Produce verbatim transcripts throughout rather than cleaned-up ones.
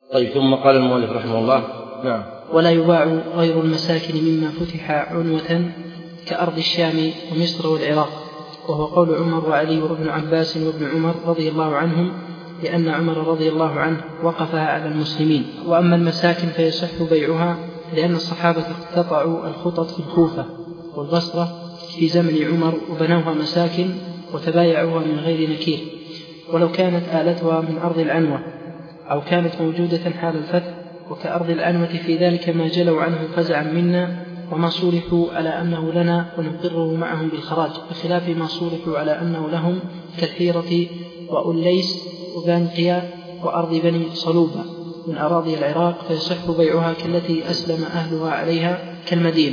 طيب ثم قال المؤلف رحمه الله: نعم. ولا يباع غير المساكن مما فتح عنوة كأرض الشام ومصر والعراق، وهو قول عمر وعلي وابن عباس وابن عمر رضي الله عنهم، لأن عمر رضي الله عنه وقفها على المسلمين. وأما المساكن فيصح بيعها، لأن الصحابة اقتطعوا الخطط في الكوفة والبصرة في زمن عمر وبنوها مساكن وتبايعوها من غير نكير، ولو كانت آلتها من أرض العنوة أو كانت موجودة حال الفتح. وكأرض العنوة في ذلك ما جلوا عنه فزعا منا، وما صولحوا على أنه لنا ونقره معهم بالخراج، بخلاف ما صولحوا على أنه لهم كالحيرة وأوليس وبانقيا وأرض بني صلوبة من أراضي العراق، فيصح بيعها كالتي أسلم أهلها عليها كالمدينة.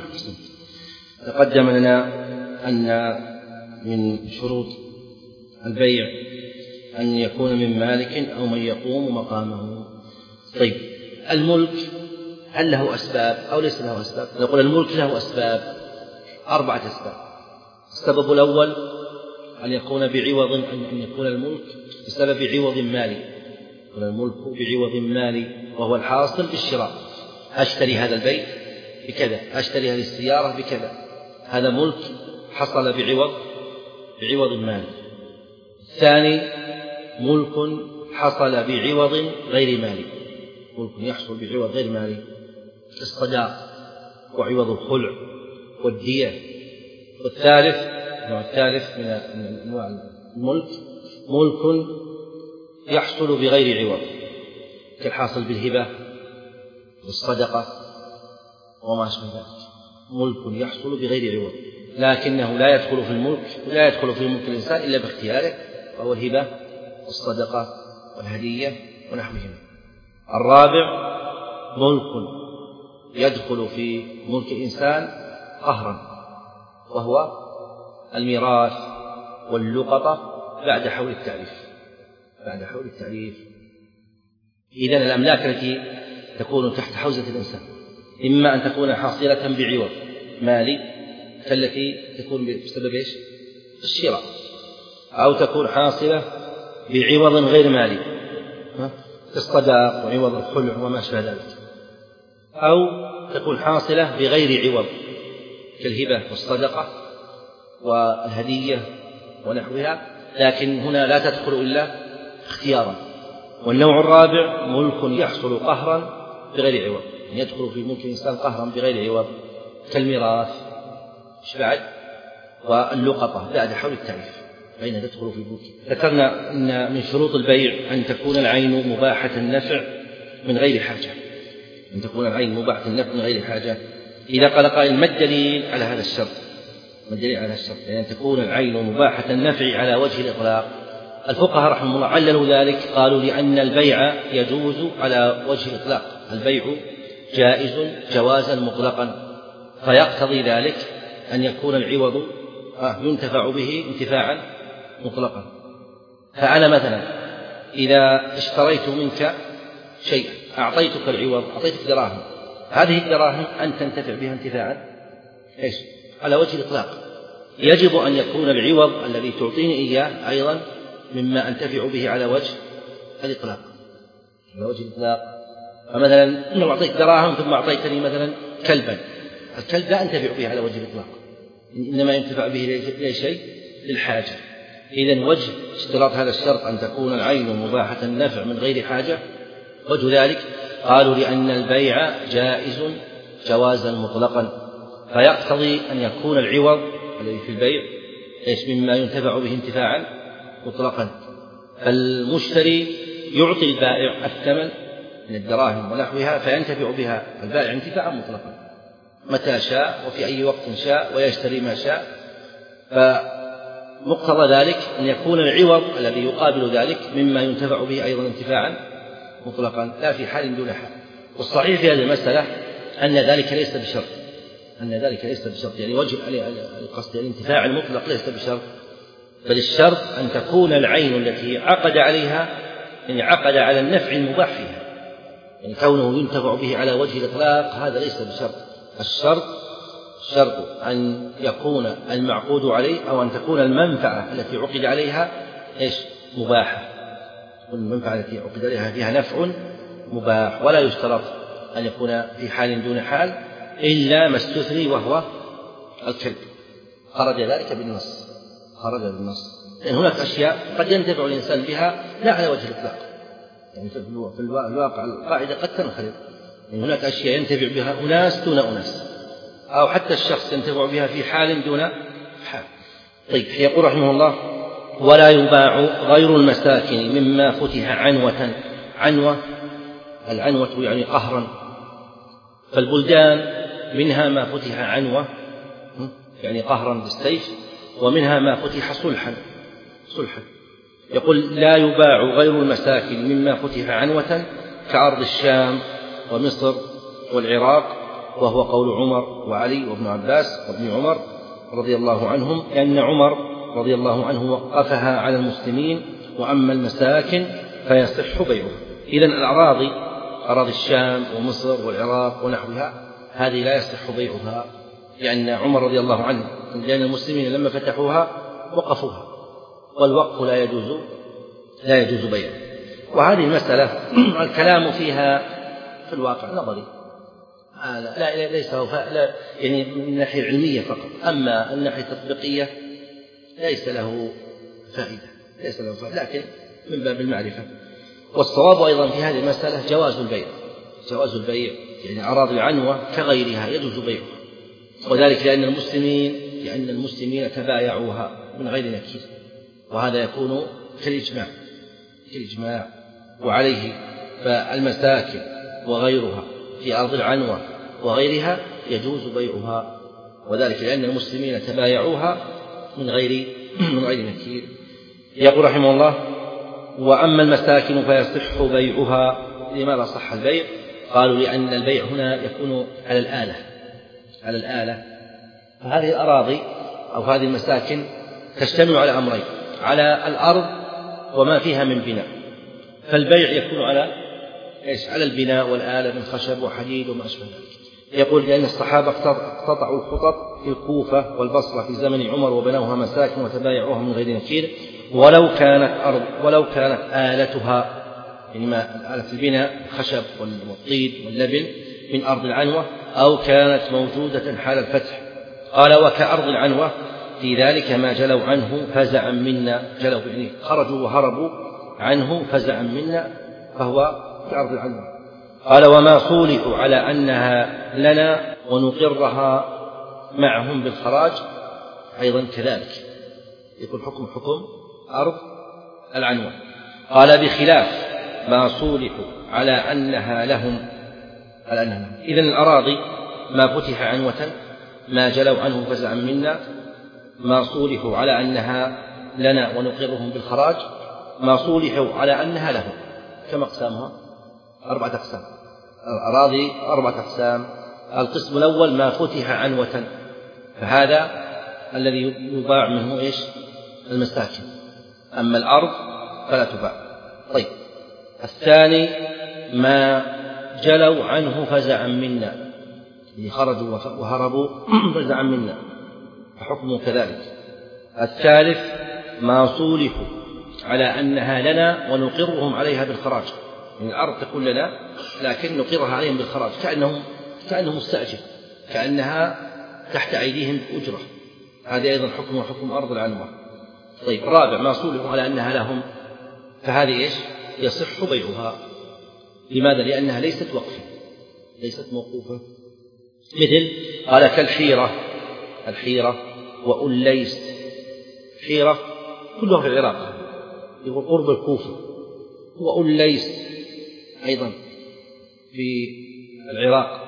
تقدم لنا أن من شروط البيع أن يكون من مالك أو من يقوم مقامه. طيب الملك هل له أسباب أو ليس له أسباب؟ نقول الملك له أسباب، أربعة أسباب. السبب الأول أن يكون بعوض، أن يكون الملك بسبب عوض مالي، يكون الملك بعوض مالي، وهو الحاصل بالشراء. أشتري هذا البيت بكذا، أشتري هذه السيارة بكذا، هذا ملك حصل بعوض بعوض مالي. الثاني ملك حصل بعوض غير مالي، ملك يحصل بعوض غير مالي كالصداق وعوض الخلع والدية. والثالث النوع الثالث من أنواع الملك ملك يحصل بغير عوض كالحاصل بالهبة والصدقة وما أشبه ذلك، ملك يحصل بغير عوض لكنه لا يدخل في الملك لا يدخل في ملك الإنسان إلا باختياره، وهو الهبة والصدقة والهدية ونحوهما. الرابع ملك يدخل في ملك الإنسان قهرا، وهو الميراث واللقطة بعد حول التعريف بعد حول التعريف. إذن الأملاك التي تكون تحت حوزة الإنسان إما أن تكون حاصلة بعوض مالي كالتي تكون بسبب إيش؟ الشراء، أو تكون حاصلة بعوض غير مالي كالصداق وعوض الخلع وما شابه ذلك، أو تكون حاصلة بغير عوض كالهبة والصدقة والهدية ونحوها، لكن هنا لا تدخل إلا اختيارا. والنوع الرابع ملك يحصل قهرا بغير عوض، يدخل في ملك الإنسان قهرا بغير عوض كالميراث إيش بعد واللقطة بعد حول التعريف، فإنها تدخل في الملك. ذكرنا أن من شروط البيع أن تكون العين مباحة النفع من غير حاجة، أن تكون العين مباحة النفع من غير حاجة. إذا قال قائل ما الدليل على هذا الشرط؟ ما الدليل على هذا الشرط؟ يعني أن تكون العين مباحة النفع على وجه الإطلاق. الفقهاء رحمهم الله عللوا ذلك، قالوا لأن البيع يجوز على وجه الإطلاق، البيع جائز جوازا مطلقا، فيقتضي ذلك أن يكون العوض ينتفع به انتفاعا مطلقا. فأنا مثلا إذا اشتريت منك شيئا أعطيتك العوض، أعطيتك دراهم، هذه الدراهم أن تنتفع بها انتفاعا إيش؟ على وجه الإطلاق. يجب أن يكون العوض الذي تعطيني إياه أيضا مما أنتفع به على وجه الإطلاق على وجه الإطلاق. فمثلا لو أعطيت دراهم ثم أعطيتني مثلا كلبا، الكلب لا أنتفع به على وجه الإطلاق، إنما ينتفع به إلى شيء للحاجة. إذن وجه اشتراط هذا الشرط أن تكون العين مباحة النفع من غير حاجة، وجه ذلك قالوا لأن البيع جائز جوازا مطلقا، فيقتضي أن يكون العوض الذي في البيع إيش مما ينتفع به انتفاعا مطلقا. فالمشتري يعطي البائع الثمن من الدراهم ونحوها فينتفع بها البائع انتفاعا مطلقا متى شاء وفي أي وقت شاء ويشتري ما شاء. فمقتضى ذلك أن يكون العوض الذي يقابل ذلك مما ينتفع به أيضا انتفاعا مطلقا لا في حال دون حال. والصحيح في هذه المسألة أن ذلك ليس بشرط أن ذلك ليس بشرط يعني وجه القصد الانتفاع المطلق ليس بشرط، بل الشرط أن تكون العين التي عقد عليها يعني عقد على النفع المباح فيها، يعني كونه ينتفع به على وجه الإطلاق هذا ليس بشرط. الشرط شرط أن يكون المعقود عليه أو أن تكون المنفعة التي عقد عليها إيش مباحة، تكون المنفعة التي عقد عليها فيها نفع مباح، ولا يشترط أن يكون في حال دون حال إلا ما استثني وهو الكلب، خرج ذلك بالنص، خرج بالنص، لأن هناك أشياء قد ينتفع الإنسان بها لا على وجه الإطلاق، يعني في الواقع القاعدة قد تنخرط، يعني هناك أشياء ينتفع بها أناس دون أناس، أو حتى الشخص ينتفع بها في حال دون حال. طيب، يقول رحمه الله: ولا يباع غير المساكن مما فتح عنوة. عنوة، العنوة يعني قهرا، فالبلدان منها ما فتح عنوة يعني قهرا بالسيف، ومنها ما فتح صلحا صلحا. يقول: لا يباع غير المساكن مما فتح عنوة كأرض الشام ومصر والعراق، وهو قول عمر وعلي وابن عباس وابن عمر رضي الله عنهم، لأن عمر رضي الله عنه وقفها على المسلمين، وأما المساكن فيصح بيعها. إذن الأراضي، أراضي الشام ومصر والعراق ونحوها، هذه لا يصح بيعها، لأن عمر رضي الله عنه، لأن المسلمين لما فتحوها وقفوها، والوقف لا يجوز لا يجوز بيعه. وهذه المسألة الكلام فيها في الواقع نظري، لا ليس لا يعني من الناحية العلمية فقط، أما الناحية التطبيقية ليس له فائدة ليس له فائدة لكن من باب المعرفة. والصواب أيضا في هذه المسألة جواز البيع، جواز البيع يعني أراضي العنوة كغيرها يجوز بيعها، وذلك لأن المسلمين لأن المسلمين تبايعوها من غير نكير، وهذا يكون كالإجماع كالإجماع وعليه فالمساكن وغيرها في أرض العنوة وغيرها يجوز بيعها، وذلك لأن المسلمين تبايعوها من غير من غير نكير. يقول رحمه الله: وأما المساكن فيصح بيعها. لماذا صح البيع؟ قالوا: لأن البيع هنا يكون على الآلة على الآلة فهذه الأراضي أو هذه المساكن تجتمع على أمرين: على الأرض وما فيها من بناء، فالبيع يكون على إيش؟ على البناء والآلة من خشب وحديد وما أشبه ذلك. يقول: لأن الصحابة اقتطعوا الخطط في الكوفة والبصرة في زمن عمر وبنوها مساكن وتبايعوها من غير نكير، ولو كانت أرض ولو كانت آلتها يعني ما آلة البناء الخشب والطين واللبن من أرض العنوة، أو كانت موجودة حال الفتح. قال: وكأرض العنوة في ذلك ما جلوا عنه فزعا منا. جلوا يعني خرجوا وهربوا عنه فزعا منا، فهو كأرض العنوة. قال: وما صولحوا على أنها لنا ونقرها معهم بالخراج أيضا كذلك، يكون حكم حكم أرض العنوة. قال: بخلاف ما صولحوا على أنها لهم على أنها لهم. إذن الأراضي ما فتح عنوة ما جلوا عنه فزعا منا، ما صولحوا على أنها لنا ونقرهم بالخراج، ما صولحوا على أنها لهم. كم أقسامها؟ أربعة أقسام. الأراضي أربعة أقسام. القسم الأول ما فتح عنوة، فهذا الذي يباع منه إيش؟ المساكن. أما الأرض فلا تباع. طيب، الثاني ما جلوا عنه فزعا منا، اللي خرجوا وهربوا فزعا منا فحكمه كذلك. الثالث ما صولحوا على أنها لنا ونقرهم عليها بالخراج، يعني الأرض تكون لنا لكن نقرها عليهم بالخراج، كأنهم كأنه مستأجر، كأنها تحت أيديهم بأجرة. هذا أيضا حكمه حكم أرض العنوة. طيب، الرابع ما صولحوا على أنها لهم، فهذه إيش؟ يصح بيعها. لماذا؟ لأنها ليست وقفا ليست موقوفة. مثل قال: كالحيرة الحيرة وأليس. حيرة كلها في العراق، يقول قرب الكوفة، وأليس أيضا في العراق،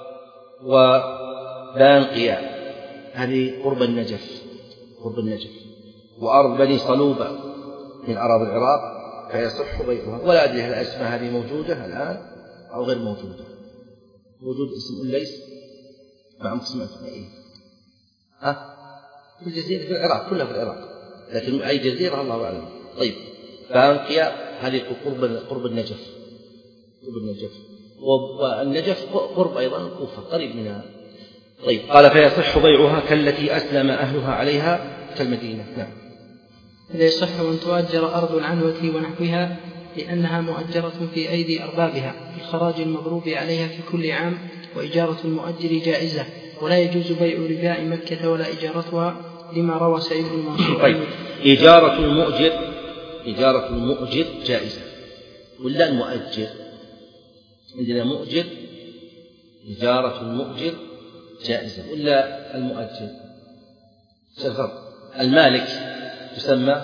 وبانقيا هذه قرب النجف قرب النجف وأرض بني صلوبة من أراضي العراق، فيصح بيعها. ولا أدري هل الأسماء هذه موجودة الآن أو غير موجودة. موجود اسم أليس؟ ما عم تسمع اسمائه ها؟ في الجزيرة في العراق، كلها في العراق، لكن أي جزيرة الله أعلم. طيب، بانقيا هذه قرب قرب النجف قرب النجف والنجف قرب أيضا الكوفة قريب منها. طيب، قال: فيصح بيعها كالتي أسلم أهلها عليها كالمدينة. نعم. إذا يصح أن تؤجر أرض العنوة ونحوها لأنها مؤجرة في أيدي أربابها الخراج المضروب عليها في كل عام، وإجارة المؤجر جائزة، ولا يجوز بيع رباع مكة ولا إجارتها، لما روى سعيد بن منصور. طيب، إجارة المؤجر إجارة المؤجر جائزة ولا المؤجر؟ عندنا مؤجر، إجارة المؤجر جائزة ولا المؤجر؟ شوف المالك تسمى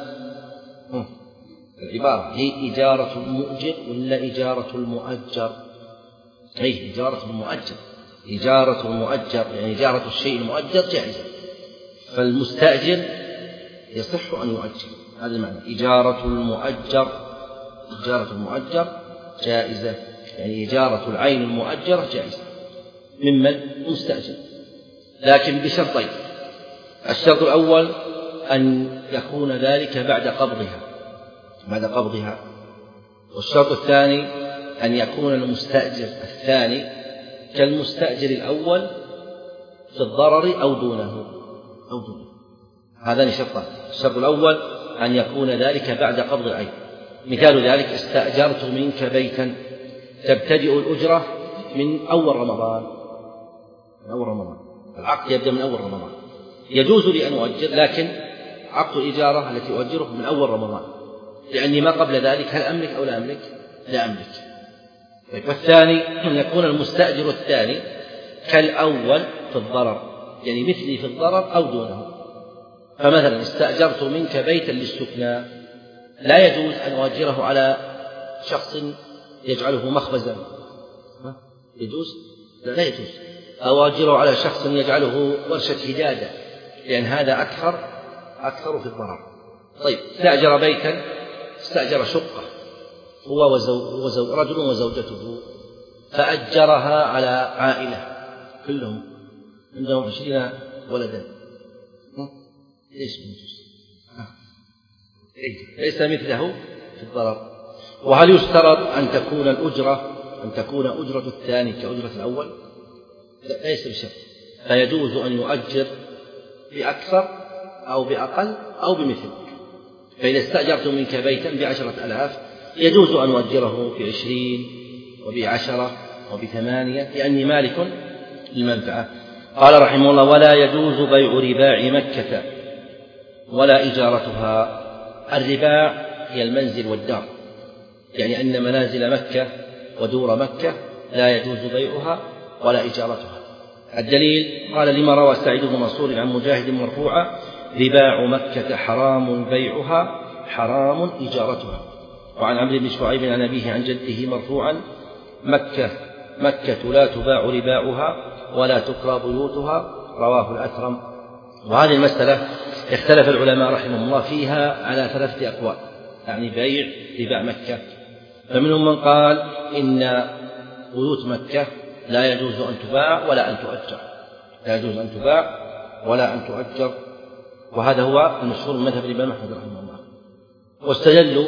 العبارة هي إجارة المؤجر ولا إجارة المؤجر؟ أي إجارة المؤجر. إجارة المؤجر يعني إجارة الشيء المؤجر جائزة، فالمستأجر يصح أن يؤجر. هذا المعنى إجارة المؤجر. إجارة المؤجر جائزة يعني إجارة العين المؤجرة جائزة ممن مستأجر، لكن بشرطين. الشرط الأول أن يكون ذلك بعد قبضها بعد قبضها والشرط الثاني أن يكون المستأجر الثاني كالمستأجر الأول في الضرر أو دونه أو دونه هذان شرطان. الشرط الأول أن يكون ذلك بعد قبض العين. مثال ذلك: استأجرت منك بيتا تبتدئ الأجرة من أول رمضان من أول رمضان العقد يبدأ من أول رمضان، يجوز لي أن أؤجر، لكن عقد الإجارة التي أؤجره من أول رمضان، لأني ما قبل ذلك هل أملك أو لا أملك؟ لا أملك. والثاني أن يكون المستأجر الثاني كالأول في الضرر، يعني مثلي في الضرر أو دونه. فمثلا استأجرت منك بيتا للسكنى، لا يجوز أن أؤجره على شخص يجعله مخبزا، يجوز؟ لا يجوز. أو أؤجره على شخص يجعله ورشة هدادة، لأن هذا أكثر أكثر في الضرر. طيب، استأجر بيتا استأجر شقة هو وزو وزو رجل وزوجته، فأجرها على عائلة كلهم عندهم عشرين ولدا، ليش يجوز؟ ليس مثله في الضرر. وهل يشترط أن تكون الأجرة أن تكون أجرة الثاني كأجرة الأول؟ لا، ليس بشرط، فيجوز أن يؤجر بأكثر أو بأقل أو بمثل. فإذا استأجرت منك بيتا بعشرة ألاف يجوز أن أؤجره بعشرين وبعشرة وبثمانية، لأني مالك للمنفعة. قال رحمه الله: ولا يجوز بيع رباع مكة ولا إجارتها. الرباع هي المنزل والدار، يعني أن منازل مكة ودور مكة لا يجوز بيعها ولا إجارتها. الدليل: قال لما روى سعيد بن منصور عن مجاهد مرفوعا: رباع مكة حرام بيعها حرام إجارتها. وعن عمرو بن شعيب عن أبيه عن جده مرفوعا: مكة مكة لا تباع رباعها ولا تكرى بيوتها. رواه الأكرم. وهذه المسألة اختلف العلماء رحمهم الله فيها على ثلاثة أقوال، يعني بيع رباع مكة. فمنهم من قال إن بيوت مكة لا يجوز أن تباع ولا أن تؤجر لا يجوز أن تباع ولا أن تؤجر وهذا هو المشهور من مذهب الإمام أحمد رحمه الله. واستدلوا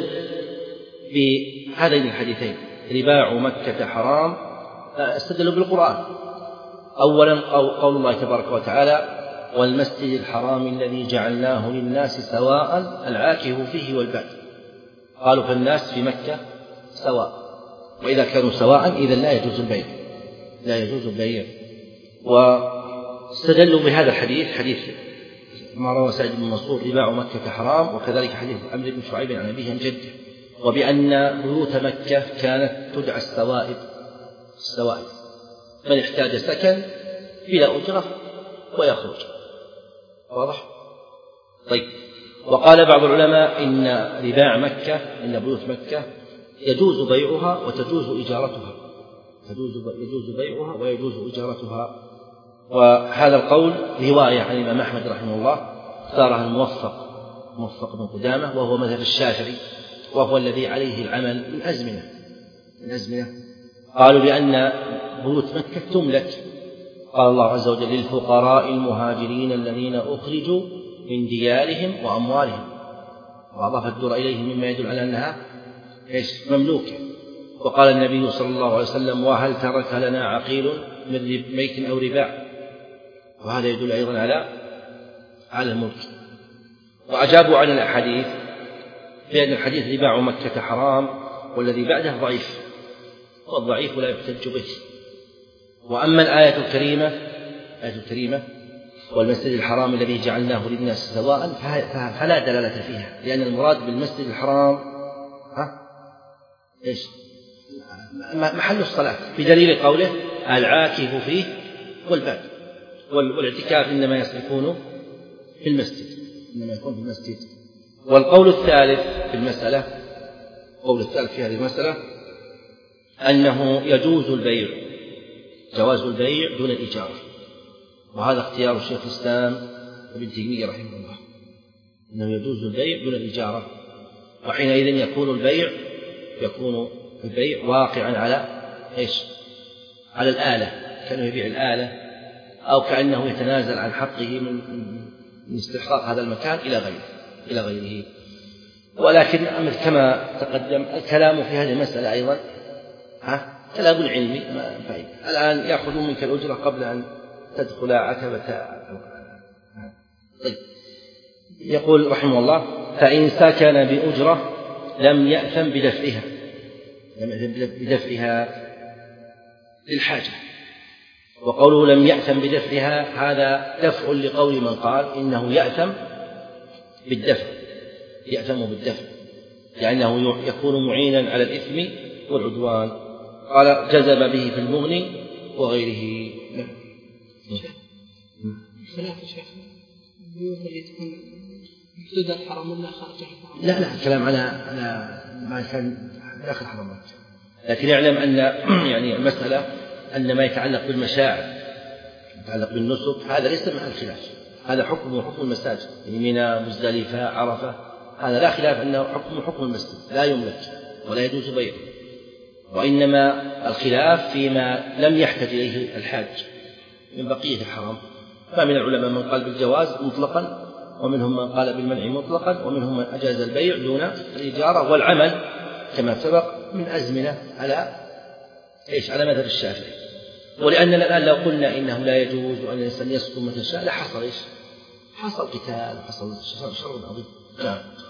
بهذين الحديثين: رباع مكة حرام، استدلوا بالقرآن. أولا قول الله تبارك وتعالى: والمسجد الحرام الذي جعلناه للناس سواء العاكف فيه والباد. قالوا فالناس في مكة سواء، وإذا كانوا سواء إذن لا يجوز البيع لا يجوز البيع. واستدلوا بهذا الحديث، حديث ما روى سعيد بن منصور: رباع مكة حرام، وكذلك حديث عمرو بن شعيب عن أبيه عن جده، وبأن بيوت مكة كانت تدعى السوائد السوائد من احتاج سكن بلا أجرة ويخرج. واضح؟ طيب. وقال بعض العلماء إن رباع مكة إن بيوت مكة يجوز بيعها وتجوز إجارتها تجوز يجوز بيعها ويجوز إجارتها. وهذا القول رواية عن الإمام أحمد رحمه الله، اختارها الموفق موفق بن قدامة، وهو مذهب الشافعي، وهو الذي عليه العمل من أزمنة من أزمنة قالوا لأن بيوت مكة تملك. قال الله عز وجل: للفقراء المهاجرين الذين أخرجوا من ديارهم وأموالهم، وأضاف الدور إليه مما يدل على أنها مملوكة. وقال النبي صلى الله عليه وسلم: وهل ترك لنا عقيل من ميت أو رباع؟ وهذا يدل أيضا على على الملك. وأجابوا عن الأحاديث بأن الحديث رباع مكة حرام والذي بعده ضعيف والضعيف لا يحتج به. وأما الآية الكريمة الآية الكريمة والمسجد الحرام الذي جعلناه للناس سواء فلا دلالة فيها، لأن المراد بالمسجد الحرام ها إيش؟ محل الصلاة، بدليل قوله العاكف فيه والباب، والاعتكاف إنما يكون في المسجد، إنما يكون في المسجد. والقول الثالث في المسألة، القول الثالث في هذه المسألة أنه يجوز البيع، جواز البيع دون الإجارة، وهذا اختيار الشيخ الإسلام ابن تيمية رحمه الله، أنه يجوز البيع دون الإجارة، وحينئذ يكون البيع يكون البيع واقعا على إيش؟ على الآلة، كأنه يبيع الآلة، أو كأنه يتنازل عن حقه من من استحقاق هذا المكان إلى غيره إلى غيره. ولكن كما تقدم الكلام في هذه المسألة أيضا ها كلام علمي ما فائدة. الآن يأخذون منك الأجرة قبل أن تدخل عتبة. طيب. يقول رحمه الله فإن سكن بأجرة لم يأثم بدفعها، لم يأثم بدفعها للحاجة. وقوله لم يأثم بدفعها هذا دفع لقول من قال إنه يأثم بالدفع، يأثم بالدفع لأنه يكون معينا على الإثم والعدوان. قال جزم به في المغني وغيره. خلاف يا شيخ البيوت اللي تكون حدود الحرم ولا خارج الحرم؟ لا لا الكلام على على ما كان داخل الحرمات، لكن يعلم أن يعني المسألة أن ما يتعلق بالمشاعر يتعلق بالنسك هذا ليس مع الخلاف، هذا حكم حكم المساجد، يعني منى مزدلفة عرفة هذا لا خلاف أنه حكم حكم المسجد لا يملك ولا يجوز بيعه، وإنما الخلاف فيما لم يحتج إليه الحاج من بقية الحرم. فمن العلماء من قال بالجواز مطلقا، ومنهم من قال بالمنع مطلقا، ومنهم من أجاز البيع دون الإجارة والعمل كما سبق من أزمنة على إيش؟ على مذهب الشافعي. ولأننا الآن لو قلنا إنه لا يجوز وأن الإنسان يسكن متى شاء لحصل إيش؟ حصل قتال، حصل شر عظيم. نعم.